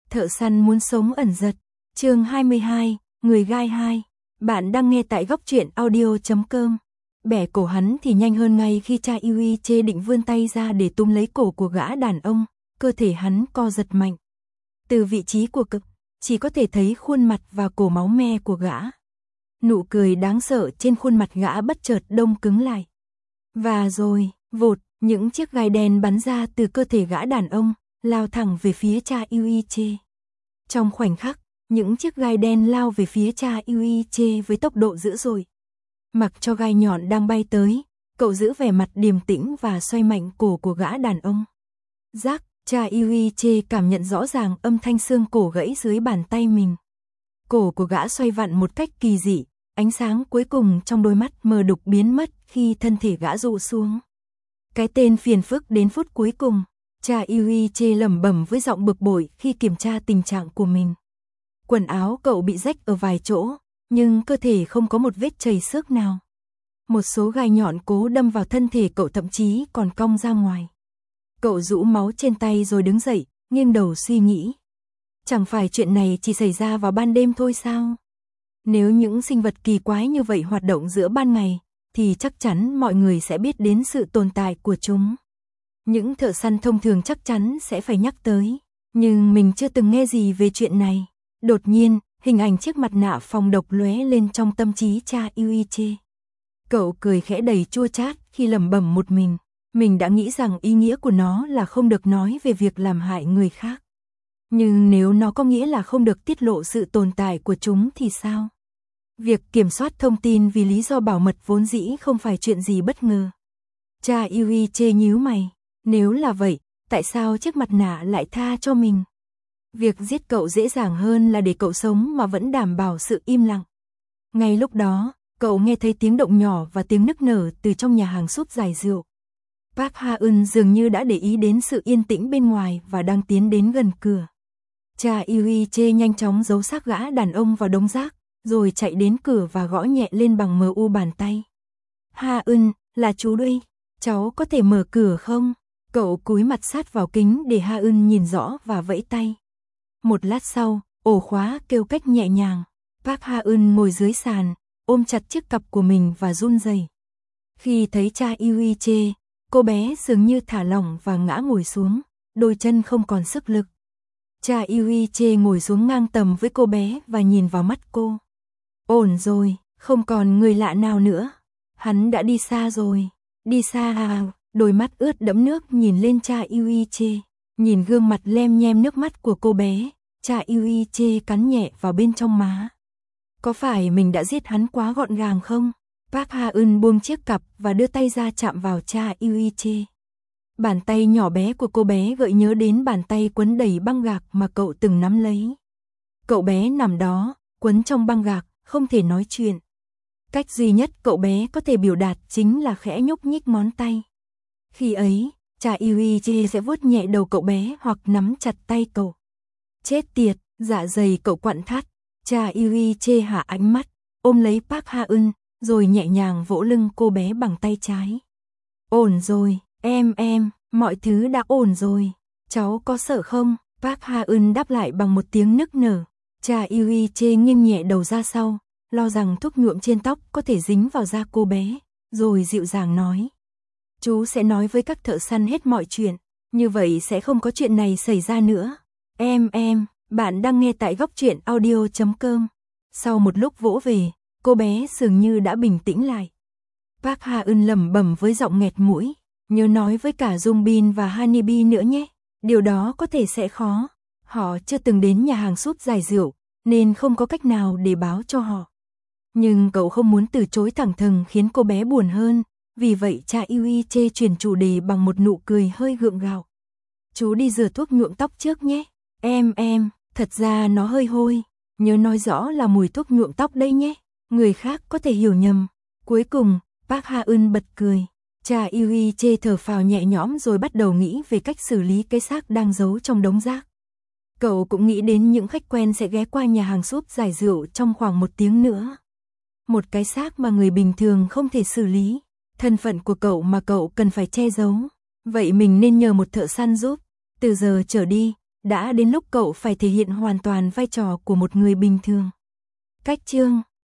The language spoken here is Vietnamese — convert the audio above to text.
Thợ săn muốn sống ẩn giật. Chương 22, người gai 2. Bạn đang nghe tại góc truyện audio.com. Bẻ cổ hắn thì nhanh hơn ngay khi cha Yuiche định vươn tay ra để túm lấy cổ của gã đàn ông, cơ thể hắn co giật mạnh. Từ vị trí của cực, chỉ có thể thấy khuôn mặt và cổ máu me của gã. Nụ cười đáng sợ trên khuôn mặt gã bất chợt đông cứng lại. Và rồi, vụt, những chiếc gai đen bắn ra từ cơ thể gã đàn ông, lao thẳng về phía cha Yuiche. Trong khoảnh khắc, những chiếc gai đen lao về phía cha Yuiche với tốc độ dữ dội. Mặc cho gai nhọn đang bay tới, cậu giữ vẻ mặt điềm tĩnh và xoay mạnh cổ của gã đàn ông. Rắc, cha Yuiche cảm nhận rõ ràng âm thanh xương cổ gãy dưới bàn tay mình. Cổ của gã xoay vặn một cách kỳ dị, ánh sáng cuối cùng trong đôi mắt mờ đục biến mất khi thân thể gã rụ xuống. Cái tên phiền phức đến phút cuối cùng, cha Yuiche lẩm bẩm với giọng bực bội khi kiểm tra tình trạng của mình. Quần áo cậu bị rách ở vài chỗ, nhưng cơ thể không có một vết chảy xước nào. Một số gai nhọn cố đâm vào thân thể cậu, thậm chí còn cong ra ngoài. Cậu rũ máu trên tay rồi đứng dậy, nghiêng đầu suy nghĩ. Chẳng phải chuyện này chỉ xảy ra vào ban đêm thôi sao? Nếu những sinh vật kỳ quái như vậy hoạt động giữa ban ngày, thì chắc chắn mọi người sẽ biết đến sự tồn tại của chúng. Những thợ săn thông thường chắc chắn sẽ phải nhắc tới, nhưng mình chưa từng nghe gì về chuyện này. Đột nhiên, hình ảnh chiếc mặt nạ phòng độc lóe lên trong tâm trí cha Yuiche. Cậu cười khẽ đầy chua chát khi lẩm bẩm một mình. Mình đã nghĩ rằng ý nghĩa của nó là không được nói về việc làm hại người khác. Nhưng nếu nó có nghĩa là không được tiết lộ sự tồn tại của chúng thì sao? Việc kiểm soát thông tin vì lý do bảo mật vốn dĩ không phải chuyện gì bất ngờ. Cha Yuiche nhíu mày. Nếu là vậy, tại sao chiếc mặt nạ lại tha cho mình? Việc giết cậu dễ dàng hơn là để cậu sống mà vẫn đảm bảo sự im lặng. Ngay lúc đó, cậu nghe thấy tiếng động nhỏ và tiếng nức nở từ trong nhà hàng súp giải rượu. Park Ha-eun dường như đã để ý đến sự yên tĩnh bên ngoài và đang tiến đến gần cửa. Cha Yuiche nhanh chóng giấu xác gã đàn ông vào đống rác, rồi chạy đến cửa và gõ nhẹ lên bằng mu bàn tay. Ha-eun, là chú đây, cháu có thể mở cửa không? Cậu cúi mặt sát vào kính để Ha-eun nhìn rõ và vẫy tay. Một lát sau, ổ khóa kêu cách nhẹ nhàng. Park Ha-eun ngồi dưới sàn, ôm chặt chiếc cặp của mình và run rẩy. Khi thấy cha Yuiche, cô bé dường như thả lỏng và ngã ngồi xuống, đôi chân không còn sức lực. Cha Yuiche ngồi xuống ngang tầm với cô bé và nhìn vào mắt cô. Ổn rồi, không còn người lạ nào nữa. Hắn đã đi xa rồi. Đi xa à? Đôi mắt ướt đẫm nước nhìn lên cha Yuiche. Nhìn gương mặt lem nhem nước mắt của cô bé, cha Yuiche cắn nhẹ vào bên trong má. Có phải mình đã giết hắn quá gọn gàng không? Park Ha-eun buông chiếc cặp và đưa tay ra chạm vào cha Yuiche. Bàn tay nhỏ bé của cô bé gợi nhớ đến bàn tay quấn đầy băng gạc mà cậu từng nắm lấy. Cậu bé nằm đó, quấn trong băng gạc, không thể nói chuyện. Cách duy nhất cậu bé có thể biểu đạt chính là khẽ nhúc nhích ngón tay. Khi ấy, cha Yuiche sẽ vuốt nhẹ đầu cậu bé hoặc nắm chặt tay cậu. Chết tiệt, dạ dày cậu quặn thắt. Cha Yuiche hạ ánh mắt, ôm lấy Park Ha-eun, rồi nhẹ nhàng vỗ lưng cô bé bằng tay trái. Ổn rồi, em, mọi thứ đã ổn rồi. Cháu có sợ không? Park Ha-eun đáp lại bằng một tiếng nức nở. Cha Yuiche nghiêng nhẹ đầu ra sau, lo rằng thuốc nhuộm trên tóc có thể dính vào da cô bé, rồi dịu dàng nói. Chú sẽ nói với các thợ săn hết mọi chuyện, như vậy sẽ không có chuyện này xảy ra nữa. Em, bạn đang nghe tại góc truyện audio.com. Sau một lúc vỗ về, cô bé dường như đã bình tĩnh lại. Park Ha-eun lẩm bẩm với giọng nghẹt mũi. Nhớ nói với cả Jung Bin và Hanibi nữa nhé. Điều đó có thể sẽ khó. Họ chưa từng đến nhà hàng súp giải rượu, nên không có cách nào để báo cho họ. Nhưng cậu không muốn từ chối thẳng thừng khiến cô bé buồn hơn. Vì vậy cha Yuiche chuyển chủ đề bằng một nụ cười hơi gượng gạo. Chú đi rửa thuốc nhuộm tóc trước nhé. Em, thật ra nó hơi hôi. Nhớ nói rõ là mùi thuốc nhuộm tóc đây nhé. Người khác có thể hiểu nhầm. Cuối cùng, Park Ha-eun bật cười. Cha Yuiche thở phào nhẹ nhõm rồi bắt đầu nghĩ về cách xử lý cái xác đang giấu trong đống rác. Cậu cũng nghĩ đến những khách quen sẽ ghé qua nhà hàng súp giải rượu trong khoảng 1 tiếng nữa. Một cái xác mà người bình thường không thể xử lý. Thân phận của cậu mà cậu cần phải che giấu. Vậy mình nên nhờ một thợ săn giúp. Từ giờ trở đi, Đã đến lúc cậu phải thể hiện hoàn toàn vai trò của một người bình thường. Cách chương